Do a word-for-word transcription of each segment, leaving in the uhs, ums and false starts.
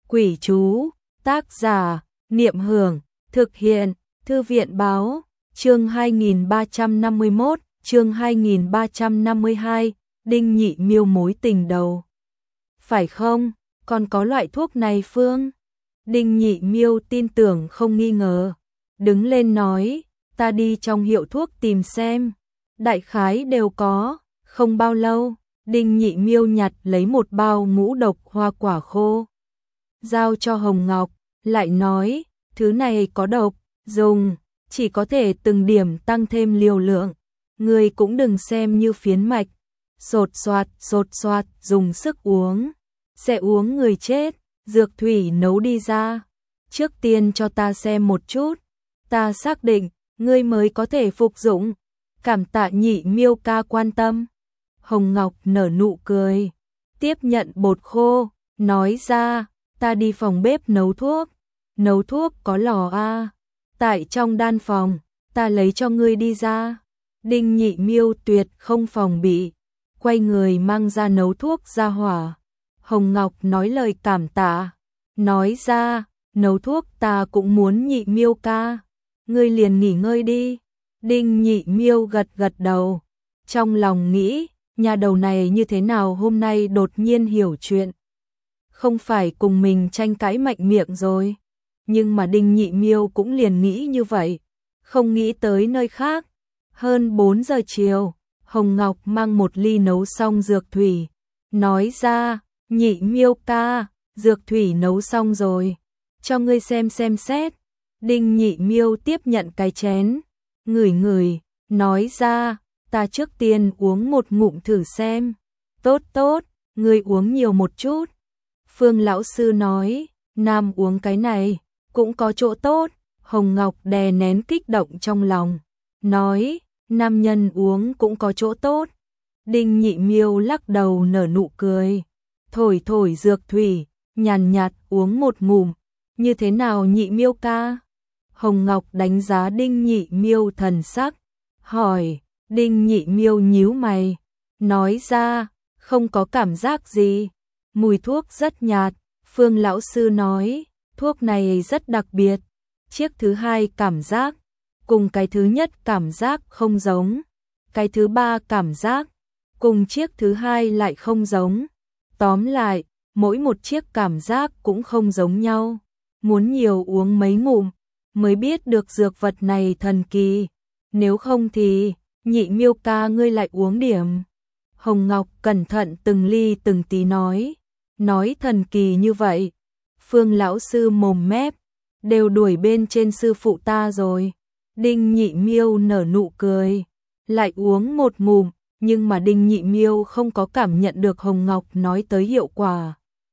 Quỷ chú, tác giả, Niệm Hưởng, thực hiện, Thư viện báo, chương hai nghìn ba trăm năm mươi mốt, chương hai nghìn ba trăm năm mươi hai, Đinh Nhị Miêu mối tình đầu. Phải không, còn có loại thuốc này Phương? Đinh Nhị Miêu tin tưởng không nghi ngờ, đứng lên nói, ta đi trong hiệu thuốc tìm xem, đại khái đều có. Không bao lâu, Đinh Nhị Miêu nhặt lấy một bao ngũ độc hoa quả khô, giao cho Hồng Ngọc, lại nói, thứ này có độc, dùng, chỉ có thể từng điểm tăng thêm liều lượng, người cũng đừng xem như phiến mạch, sột soạt, sột soạt, dùng sức uống, sẽ uống người chết, dược thủy nấu đi ra, trước tiên cho ta xem một chút, ta xác định, ngươi mới có thể phục dụng, cảm tạ Nhị Miêu ca quan tâm. Hồng Ngọc nở nụ cười, tiếp nhận bột khô, nói ra, ta đi phòng bếp nấu thuốc, nấu thuốc có lò a, tại trong đan phòng, ta lấy cho ngươi đi ra. Đinh Nhị Miêu tuyệt không phòng bị, quay người mang ra nấu thuốc ra hỏa. Hồng Ngọc nói lời cảm tạ, nói ra, nấu thuốc ta cũng muốn Nhị Miêu ca, ngươi liền nghỉ ngơi đi. Đinh Nhị Miêu gật gật đầu, trong lòng nghĩ, nhà đầu này như thế nào hôm nay đột nhiên hiểu chuyện. Không phải cùng mình tranh cãi mạnh miệng rồi. Nhưng mà Đinh Nhị Miêu cũng liền nghĩ như vậy, không nghĩ tới nơi khác. Hơn bốn giờ chiều, Hồng Ngọc mang một ly nấu xong dược thủy, nói ra, Nhị Miêu ca, dược thủy nấu xong rồi, cho ngươi xem xem xét. Đinh Nhị Miêu tiếp nhận cái chén, ngửi ngửi, nói ra, ta trước tiên uống một ngụm thử xem. Tốt tốt, ngươi uống nhiều một chút. Phương lão sư nói, nam uống cái này, cũng có chỗ tốt. Hồng Ngọc đè nén kích động trong lòng, nói, nam nhân uống cũng có chỗ tốt. Đinh Nhị Miêu lắc đầu nở nụ cười, thổi thổi dược thủy, nhàn nhạt uống một ngụm, như thế nào Nhị Miêu ca? Hồng Ngọc đánh giá Đinh Nhị Miêu thần sắc, hỏi. Đinh Nhị Miêu nhíu mày, nói ra, không có cảm giác gì, mùi thuốc rất nhạt. Phương lão sư nói, thuốc này rất đặc biệt, chiếc thứ hai cảm giác, cùng cái thứ nhất cảm giác không giống, cái thứ ba cảm giác, cùng chiếc thứ hai lại không giống. Tóm lại, mỗi một chiếc cảm giác cũng không giống nhau, muốn nhiều uống mấy ngụm, mới biết được dược vật này thần kỳ, nếu không thì... Nhị Miêu ca ngươi lại uống điểm. Hồng Ngọc cẩn thận từng ly từng tí nói, nói thần kỳ như vậy. Phương lão sư mồm mép, đều đuổi bên trên sư phụ ta rồi. Đinh Nhị Miêu nở nụ cười, lại uống một ngụm, nhưng mà Đinh Nhị Miêu không có cảm nhận được Hồng Ngọc nói tới hiệu quả.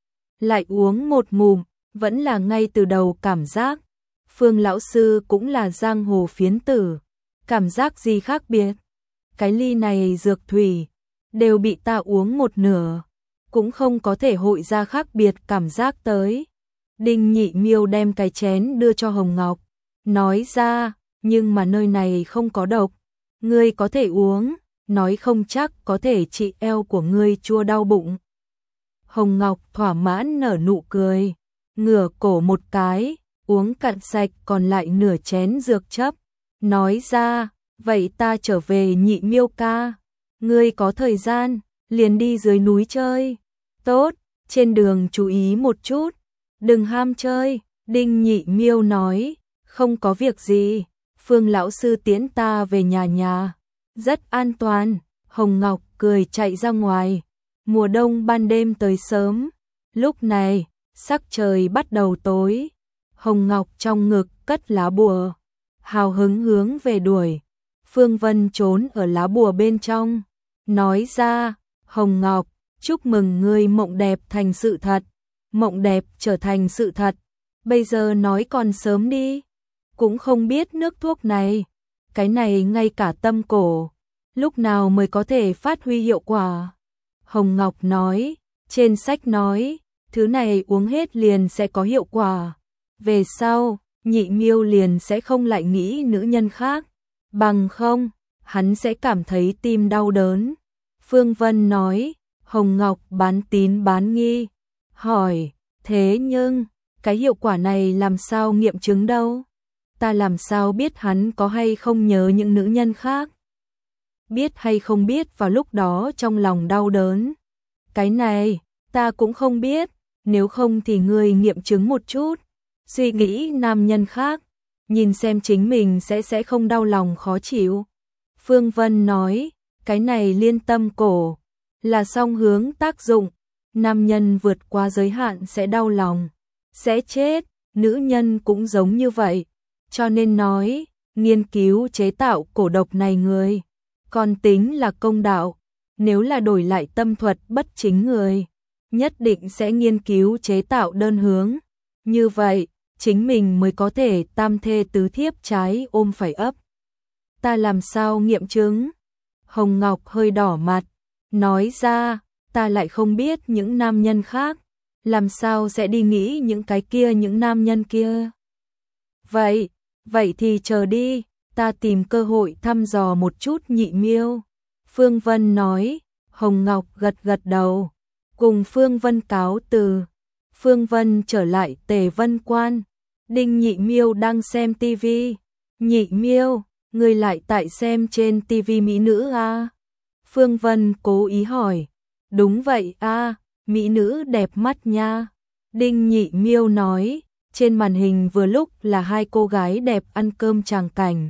Lại uống một ngụm, vẫn là ngay từ đầu cảm giác. Phương lão sư cũng là giang hồ phiến tử, cảm giác gì khác biệt? Cái ly này dược thủy, đều bị ta uống một nửa, cũng không có thể hội ra khác biệt cảm giác tới. Đinh Nhị Miêu đem cái chén đưa cho Hồng Ngọc, nói ra, nhưng mà nơi này không có độc, ngươi có thể uống, nói không chắc có thể trị eo của ngươi chua đau bụng. Hồng Ngọc thỏa mãn nở nụ cười, ngửa cổ một cái, uống cạn sạch còn lại nửa chén dược chấp, nói ra, vậy ta trở về Nhị Miêu ca, ngươi có thời gian, liền đi dưới núi chơi. Tốt, trên đường chú ý một chút, đừng ham chơi. Đinh Nhị Miêu nói, không có việc gì, Phương lão sư tiễn ta về nhà nhà, rất an toàn. Hồng Ngọc cười chạy ra ngoài, mùa đông ban đêm tới sớm, lúc này, sắc trời bắt đầu tối. Hồng Ngọc trong ngực cất lá bùa, hào hứng hướng về đuổi. Phương Vân trốn ở lá bùa bên trong, nói ra, Hồng Ngọc, chúc mừng ngươi mộng đẹp thành sự thật, mộng đẹp trở thành sự thật, bây giờ nói còn sớm đi, cũng không biết nước thuốc này, cái này ngay cả tâm cổ, lúc nào mới có thể phát huy hiệu quả. Hồng Ngọc nói, trên sách nói, thứ này uống hết liền sẽ có hiệu quả, về sau, Nhị Miêu liền sẽ không lại nghĩ nữ nhân khác. Bằng không, hắn sẽ cảm thấy tim đau đớn. Phương Vân nói, Hồng Ngọc bán tín bán nghi, hỏi, Thế nhưng, cái hiệu quả này làm sao nghiệm chứng đâu? Ta làm sao biết hắn có hay không nhớ những nữ nhân khác? Biết hay không biết vào lúc đó trong lòng đau đớn. Cái này, ta cũng không biết, nếu không thì ngươi nghiệm chứng một chút. Suy nghĩ nam nhân khác, nhìn xem chính mình sẽ sẽ không đau lòng khó chịu. Phương Vân nói, cái này liên tâm cổ, là song hướng tác dụng. Nam nhân vượt qua giới hạn sẽ đau lòng, sẽ chết, nữ nhân cũng giống như vậy. Cho nên nói, nghiên cứu chế tạo cổ độc này người, còn tính là công đạo. Nếu là đổi lại tâm thuật bất chính người, nhất định sẽ nghiên cứu chế tạo đơn hướng. Như vậy, chính mình mới có thể tam thê tứ thiếp trái ôm phải ấp. Ta làm sao nghiệm chứng? Hồng Ngọc hơi đỏ mặt, nói ra, ta lại không biết những nam nhân khác, làm sao sẽ đi nghĩ những cái kia những nam nhân kia. Vậy, vậy thì chờ đi, ta tìm cơ hội thăm dò một chút Nhị Miêu. Phương Vân nói, Hồng Ngọc gật gật đầu, cùng Phương Vân cáo từ. Phương Vân trở lại Tề Vân Quan, Đinh Nhị Miêu đang xem tivi. Nhị Miêu, người lại tại xem trên tivi mỹ nữ à? Phương Vân cố ý hỏi. Đúng vậy a, à, mỹ nữ đẹp mắt nha. Đinh Nhị Miêu nói, trên màn hình vừa lúc là hai cô gái đẹp ăn cơm tràng cảnh.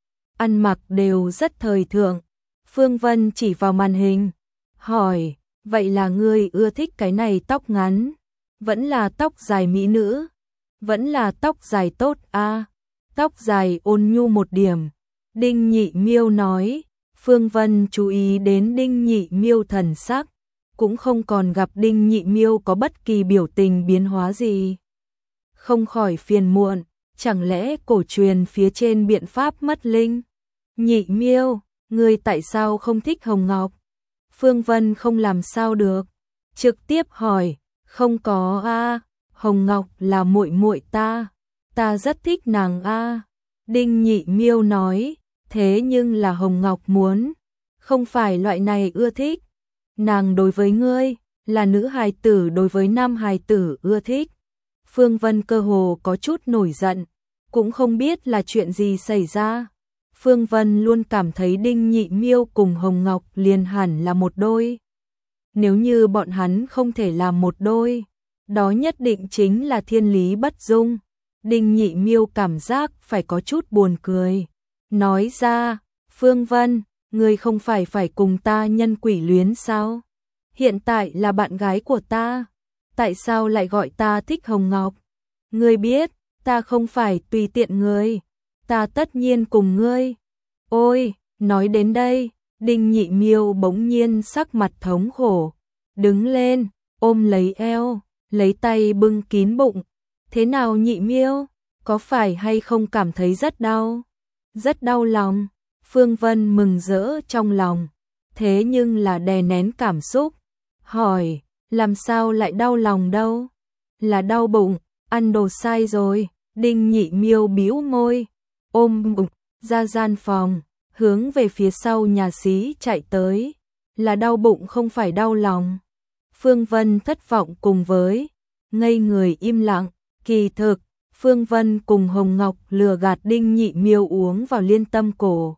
Ăn mặc đều rất thời thượng. Phương Vân chỉ vào màn hình, hỏi, vậy là ngươi ưa thích cái này tóc ngắn, vẫn là tóc dài mỹ nữ, vẫn là tóc dài tốt a? À? Tóc dài ôn nhu một điểm. Đinh Nhị Miêu nói. Phương Vân chú ý đến Đinh Nhị Miêu thần sắc, cũng không còn gặp Đinh Nhị Miêu có bất kỳ biểu tình biến hóa gì. Không khỏi phiền muộn, chẳng lẽ cổ truyền phía trên biện pháp mất linh? Nhị Miêu, ngươi tại sao không thích Hồng Ngọc? Phương Vân không làm sao được, trực tiếp hỏi, không có a, à, Hồng Ngọc là muội muội ta, ta rất thích nàng a. À. Đinh Nhị Miêu nói, thế nhưng là Hồng Ngọc muốn, không phải loại này ưa thích. Nàng đối với ngươi, là nữ hài tử đối với nam hài tử ưa thích. Phương Vân cơ hồ có chút nổi giận, cũng không biết là chuyện gì xảy ra. Phương Vân luôn cảm thấy Đinh Nhị Miêu cùng Hồng Ngọc liền hẳn là một đôi. Nếu như bọn hắn không thể làm một đôi, đó nhất định chính là thiên lý bất dung. Đinh Nhị Miêu cảm giác phải có chút buồn cười. Nói ra, Phương Vân, ngươi không phải phải cùng ta nhân quỷ luyến sao? Hiện tại là bạn gái của ta, tại sao lại gọi ta thích Hồng Ngọc? Ngươi biết, ta không phải tùy tiện ngươi, ta tất nhiên cùng ngươi. Ôi, nói đến đây, Đinh Nhị Miêu bỗng nhiên sắc mặt thống khổ, đứng lên, ôm lấy eo, lấy tay bưng kín bụng. Thế nào Nhị Miêu, có phải hay không cảm thấy rất đau? Rất đau lòng. Phương Vân mừng rỡ trong lòng, thế nhưng là đè nén cảm xúc, hỏi, làm sao lại đau lòng đâu? Là đau bụng, ăn đồ sai rồi. Đinh Nhị Miêu bĩu môi, ôm bụng ra gian phòng, hướng về phía sau nhà xí chạy tới. Là đau bụng không phải đau lòng. Phương Vân thất vọng cùng với ngây người im lặng. Kỳ thực, Phương Vân cùng Hồng Ngọc lừa gạt Đinh Nhị Miêu uống vào liên tâm cổ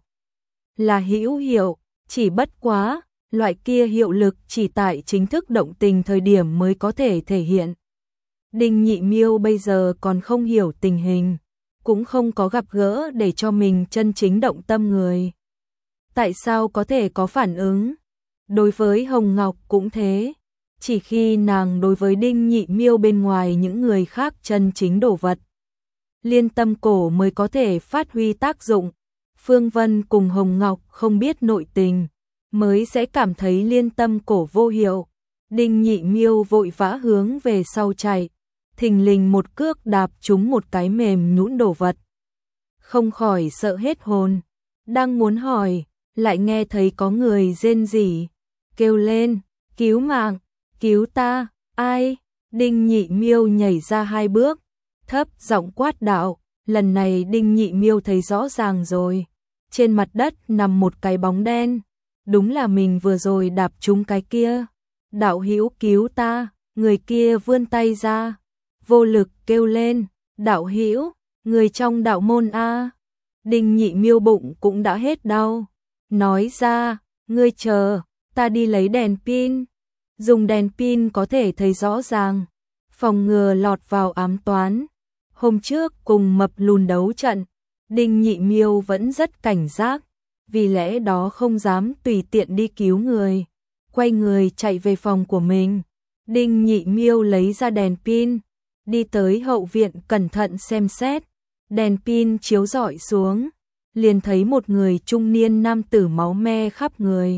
là hữu hiệu, chỉ bất quá, loại kia hiệu lực chỉ tại chính thức động tình thời điểm mới có thể thể hiện. Đinh Nhị Miêu bây giờ còn không hiểu tình hình, cũng không có gặp gỡ để cho mình chân chính động tâm người. Tại sao có thể có phản ứng? Đối với Hồng Ngọc cũng thế, chỉ khi nàng đối với Đinh Nhị Miêu bên ngoài những người khác chân chính đổ vật, liên tâm cổ mới có thể phát huy tác dụng. Phương Vân cùng Hồng Ngọc không biết nội tình, mới sẽ cảm thấy liên tâm cổ vô hiệu. Đinh Nhị Miêu vội vã hướng về sau chạy, thình lình một cước đạp trúng một cái mềm nhũn đồ vật. Không khỏi sợ hết hồn, đang muốn hỏi, lại nghe thấy có người rên rỉ, kêu lên, cứu mạng, cứu ta, ai? Đinh Nhị Miêu nhảy ra hai bước, thấp giọng quát đạo, lần này Đinh Nhị Miêu thấy rõ ràng rồi. Trên mặt đất nằm một cái bóng đen, đúng là mình vừa rồi đạp trúng cái kia. Đạo hữu cứu ta, người kia vươn tay ra, vô lực kêu lên, đạo hữu, người trong đạo môn a. Đinh Nhị Miêu bụng cũng đã hết đau, nói ra, ngươi chờ, ta đi lấy đèn pin. Dùng đèn pin có thể thấy rõ ràng, phòng ngừa lọt vào ám toán. Hôm trước cùng mập lùn đấu trận, Đinh Nhị Miêu vẫn rất cảnh giác, vì lẽ đó không dám tùy tiện đi cứu người, quay người chạy về phòng của mình. Đinh Nhị Miêu lấy ra đèn pin, đi tới hậu viện cẩn thận xem xét, đèn pin chiếu rọi xuống, liền thấy một người trung niên nam tử máu me khắp người,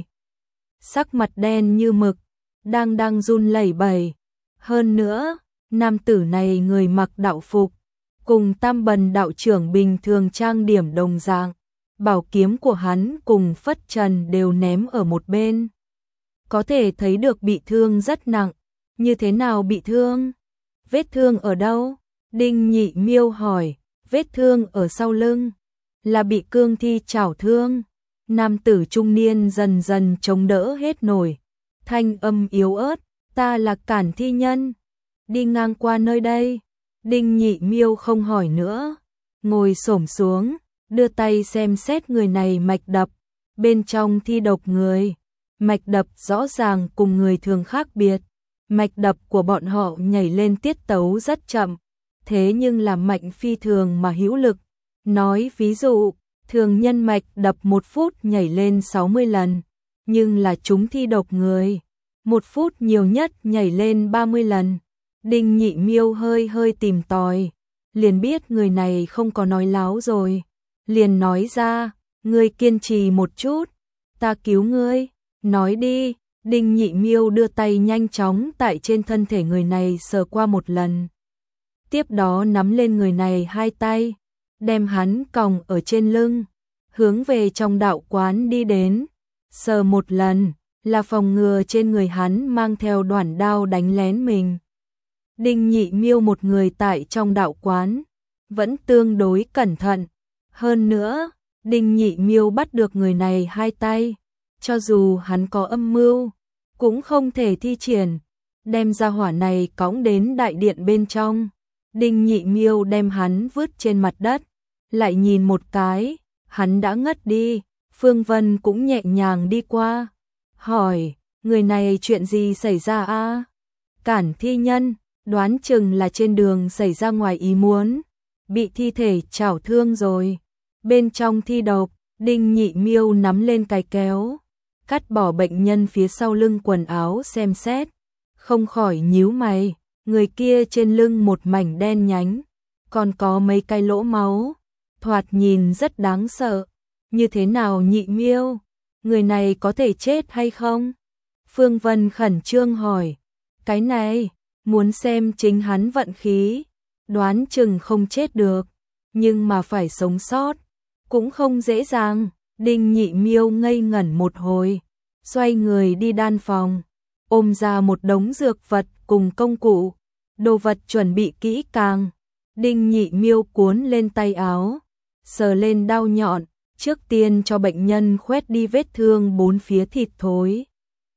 sắc mặt đen như mực, đang đang run lẩy bẩy. Hơn nữa, nam tử này người mặc đạo phục, cùng Tam Bần đạo trưởng bình thường trang điểm đồng dạng, bảo kiếm của hắn cùng phất trần đều ném ở một bên. Có thể thấy được bị thương rất nặng. Như thế nào bị thương? Vết thương ở đâu? Đinh Nhị Miêu hỏi. Vết thương ở sau lưng, là bị cương thi chảo thương. Nam tử trung niên dần dần chống đỡ hết nổi, thanh âm yếu ớt, ta là Cản Thi Nhân, đi ngang qua nơi đây. Đinh Nhị Miêu không hỏi nữa, ngồi xổm xuống, đưa tay xem xét người này mạch đập, bên trong thi độc người, mạch đập rõ ràng cùng người thường khác biệt, mạch đập của bọn họ nhảy lên tiết tấu rất chậm, thế nhưng là mạnh phi thường mà hữu lực. Nói ví dụ, thường nhân mạch đập một phút nhảy lên sáu mươi lần, nhưng là chúng thi độc người, một phút nhiều nhất nhảy lên ba mươi lần. Đinh Nhị Miêu hơi hơi tìm tòi, liền biết người này không có nói láo rồi, liền nói ra, ngươi kiên trì một chút, ta cứu ngươi, nói đi. Đinh Nhị Miêu đưa tay nhanh chóng tại trên thân thể người này sờ qua một lần, tiếp đó nắm lên người này hai tay, đem hắn còng ở trên lưng, hướng về trong đạo quán đi đến, sờ một lần, là phòng ngừa trên người hắn mang theo đoản đao đánh lén mình. Đinh Nhị Miêu một người tại trong đạo quán, vẫn tương đối cẩn thận. Hơn nữa, Đinh Nhị Miêu bắt được người này hai tay, cho dù hắn có âm mưu, cũng không thể thi triển, đem ra hỏa này cõng đến đại điện bên trong. Đinh Nhị Miêu đem hắn vứt trên mặt đất, lại nhìn một cái, hắn đã ngất đi. Phương Vân cũng nhẹ nhàng đi qua, hỏi, người này chuyện gì xảy ra a? Cản Thi Nhân, đoán chừng là trên đường xảy ra ngoài ý muốn, bị thi thể chảo thương rồi. Bên trong thi độc, Đinh Nhị Miêu nắm lên cái kéo, cắt bỏ bệnh nhân phía sau lưng quần áo xem xét, không khỏi nhíu mày, người kia trên lưng một mảnh đen nhánh, còn có mấy cái lỗ máu, thoạt nhìn rất đáng sợ. Như thế nào Nhị Miêu, người này có thể chết hay không? Phương Vân khẩn trương hỏi, cái này, muốn xem chính hắn vận khí, đoán chừng không chết được, nhưng mà phải sống sót, cũng không dễ dàng. Đinh Nhị Miêu ngây ngẩn một hồi, xoay người đi đan phòng, ôm ra một đống dược vật cùng công cụ, đồ vật chuẩn bị kỹ càng. Đinh Nhị Miêu cuốn lên tay áo, sờ lên đao nhọn, trước tiên cho bệnh nhân khoét đi vết thương bốn phía thịt thối.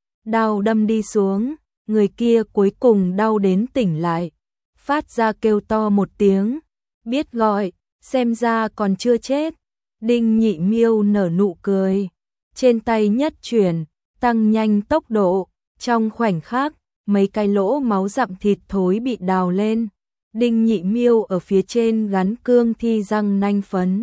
Đao đâm đi xuống, người kia cuối cùng đau đến tỉnh lại, phát ra kêu to một tiếng, biết gọi, xem ra còn chưa chết. Đinh Nhị Miêu nở nụ cười, trên tay nhất chuyển, tăng nhanh tốc độ, trong khoảnh khắc, mấy cái lỗ máu dặm thịt thối bị đào lên. Đinh Nhị Miêu ở phía trên gắn cương thi răng nanh phấn,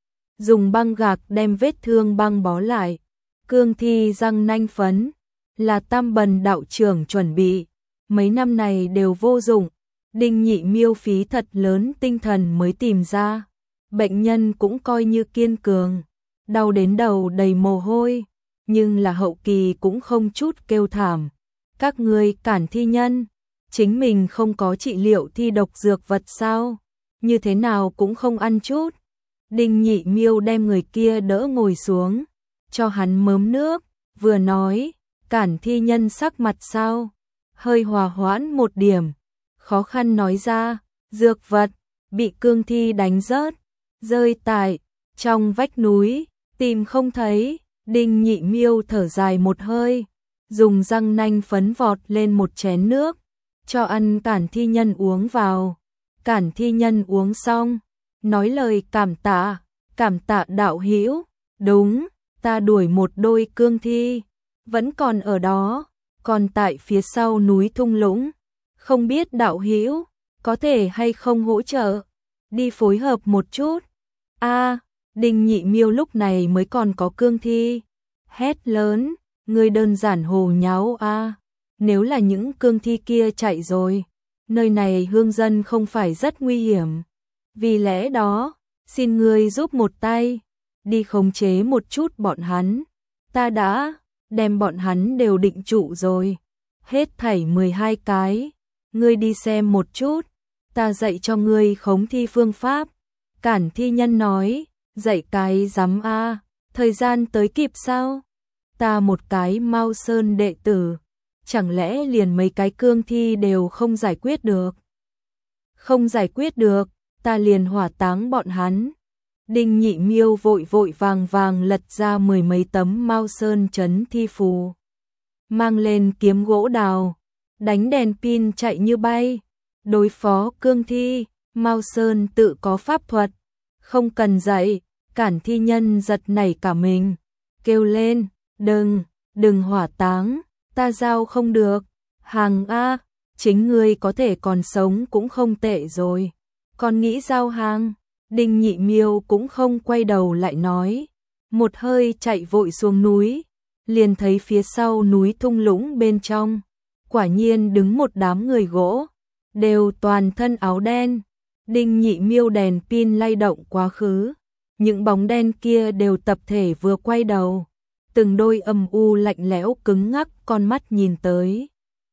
dùng băng gạc đem vết thương băng bó lại. Cương thi răng nanh phấn là Tam Bần đạo trưởng chuẩn bị, mấy năm này đều vô dụng, Đinh Nhị Miêu phí thật lớn tinh thần mới tìm ra. Bệnh nhân cũng coi như kiên cường, đau đến đầu đầy mồ hôi, nhưng là hậu kỳ cũng không chút kêu thảm. Các ngươi Cản Thi Nhân, chính mình không có trị liệu thi độc dược vật sao? Như thế nào cũng không ăn chút. Đinh Nhị Miêu đem người kia đỡ ngồi xuống, cho hắn mớm nước, vừa nói, Cản Thi Nhân sắc mặt sao? Hơi hòa hoãn một điểm, khó khăn nói ra, dược vật, bị cương thi đánh rớt, rơi tại trong vách núi, tìm không thấy. Đinh Nhị Miêu thở dài một hơi, dùng răng nanh phấn vọt lên một chén nước, cho ăn Cản Thi Nhân uống vào. Cản Thi Nhân uống xong, nói lời cảm tạ, cảm tạ đạo hữu, đúng, ta đuổi một đôi cương thi, vẫn còn ở đó, còn tại phía sau núi thung lũng, không biết đạo hữu có thể hay không hỗ trợ, đi phối hợp một chút. A, Đinh Nhị Miêu lúc này mới còn có cương thi, hét lớn, ngươi đơn giản hồ nháo a, nếu là những cương thi kia chạy rồi, nơi này hương dân không phải rất nguy hiểm, vì lẽ đó, xin ngươi giúp một tay, đi khống chế một chút bọn hắn, ta đã đem bọn hắn đều định trụ rồi, hết thảy mười hai cái, ngươi đi xem một chút, ta dạy cho ngươi khống thi phương pháp. Cản Thi Nhân nói, dạy cái rắm a, thời gian tới kịp sao? Ta một cái Mao Sơn đệ tử, chẳng lẽ liền mấy cái cương thi đều không giải quyết được? Không giải quyết được, ta liền hỏa táng bọn hắn. Đinh Nhị Miêu vội vội vàng vàng lật ra mười mấy tấm Mao Sơn trấn thi phù, mang lên kiếm gỗ đào, đánh đèn pin chạy như bay, đối phó cương thi. Mao Sơn tự có pháp thuật, không cần dạy. Cản Thi Nhân giật nảy cả mình, kêu lên, đừng, đừng hỏa táng, ta giao không được, hàng a, chính ngươi có thể còn sống cũng không tệ rồi, còn nghĩ giao hàng. Đinh Nhị Miêu cũng không quay đầu lại nói, một hơi chạy vội xuống núi, liền thấy phía sau núi thung lũng bên trong, quả nhiên đứng một đám người gỗ, đều toàn thân áo đen. Đinh Nhị Miêu đèn pin lay động quá khứ, những bóng đen kia đều tập thể vừa quay đầu, từng đôi âm u lạnh lẽo cứng ngắc con mắt nhìn tới.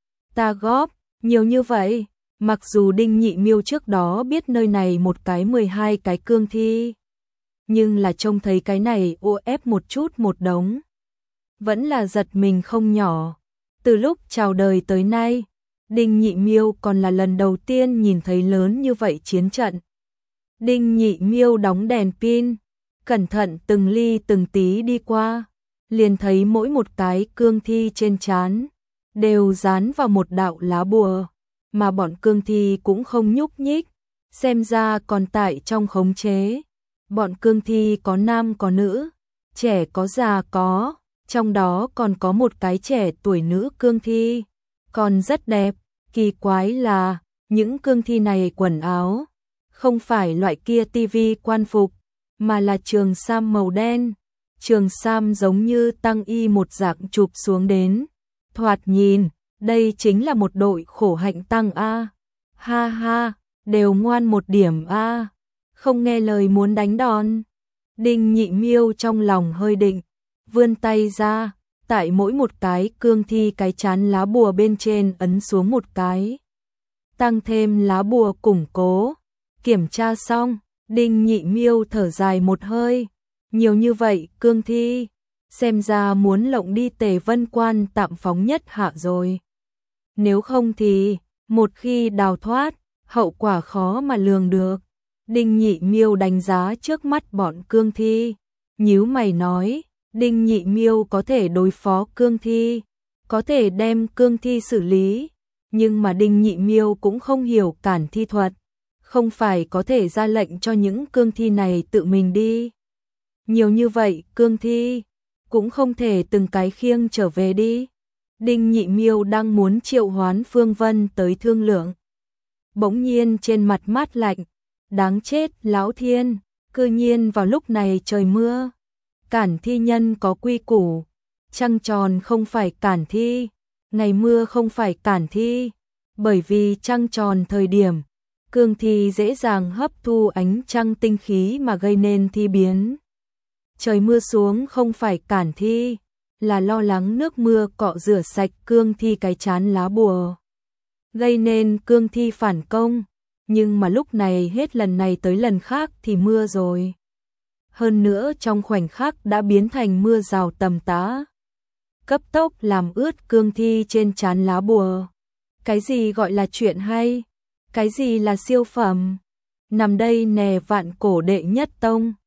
Ta góp, nhiều như vậy, mặc dù Đinh Nhị Miêu trước đó biết nơi này một cái mười hai cái cương thi, nhưng là trông thấy cái này ô ép một chút một đống, vẫn là giật mình không nhỏ. Từ lúc chào đời tới nay, Đinh Nhị Miêu còn là lần đầu tiên nhìn thấy lớn như vậy chiến trận. Đinh Nhị Miêu đóng đèn pin, cẩn thận từng ly từng tí đi qua, liền thấy mỗi một cái cương thi trên trán đều dán vào một đạo lá bùa, mà bọn cương thi cũng không nhúc nhích, xem ra còn tại trong khống chế. Bọn cương thi có nam có nữ, trẻ có già có, trong đó còn có một cái trẻ tuổi nữ cương thi, còn rất đẹp. Kỳ quái là, những cương thi này quần áo không phải loại kia tivi quan phục, mà là trường sam màu đen, trường sam giống như tăng y một dạng chụp xuống đến. Thoạt nhìn, đây chính là một đội khổ hạnh tăng a. Ha ha, đều ngoan một điểm a, không nghe lời muốn đánh đòn. Đinh Nhị Miêu trong lòng hơi định, vươn tay ra, tại mỗi một cái cương thi cái chán lá bùa bên trên ấn xuống một cái, tăng thêm lá bùa củng cố. Kiểm tra xong, Đinh Nhị Miêu thở dài một hơi, nhiều như vậy cương thi, xem ra muốn lộng đi Tề Vân Quan tạm phóng nhất hạ rồi. Nếu không thì, một khi đào thoát, hậu quả khó mà lường được. Đinh Nhị Miêu đánh giá trước mắt bọn cương thi, nhíu mày nói, Đinh Nhị Miêu có thể đối phó cương thi, có thể đem cương thi xử lý, nhưng mà Đinh Nhị Miêu cũng không hiểu cản thi thuật, không phải có thể ra lệnh cho những cương thi này tự mình đi. Nhiều như vậy cương thi, cũng không thể từng cái khiêng trở về đi. Đinh Nhị Miêu đang muốn triệu hoán Phương Vân tới thương lượng. Bỗng nhiên trên mặt mát lạnh, đáng chết lão thiên, cư nhiên vào lúc này trời mưa. Cản Thi Nhân có quy củ, trăng tròn không phải cản thi, ngày mưa không phải cản thi, bởi vì trăng tròn thời điểm, cương thi dễ dàng hấp thu ánh trăng tinh khí mà gây nên thi biến. Trời mưa xuống không phải cản thi, là lo lắng nước mưa cọ rửa sạch cương thi cái chán lá bùa, gây nên cương thi phản công, nhưng mà lúc này hết lần này tới lần khác thì mưa rồi. Hơn nữa trong khoảnh khắc đã biến thành mưa rào tầm tã, cấp tốc làm ướt cương thi trên trán lá bùa. Cái gì gọi là chuyện hay? Cái gì là siêu phẩm? Nằm đây nè vạn cổ đệ nhất tông.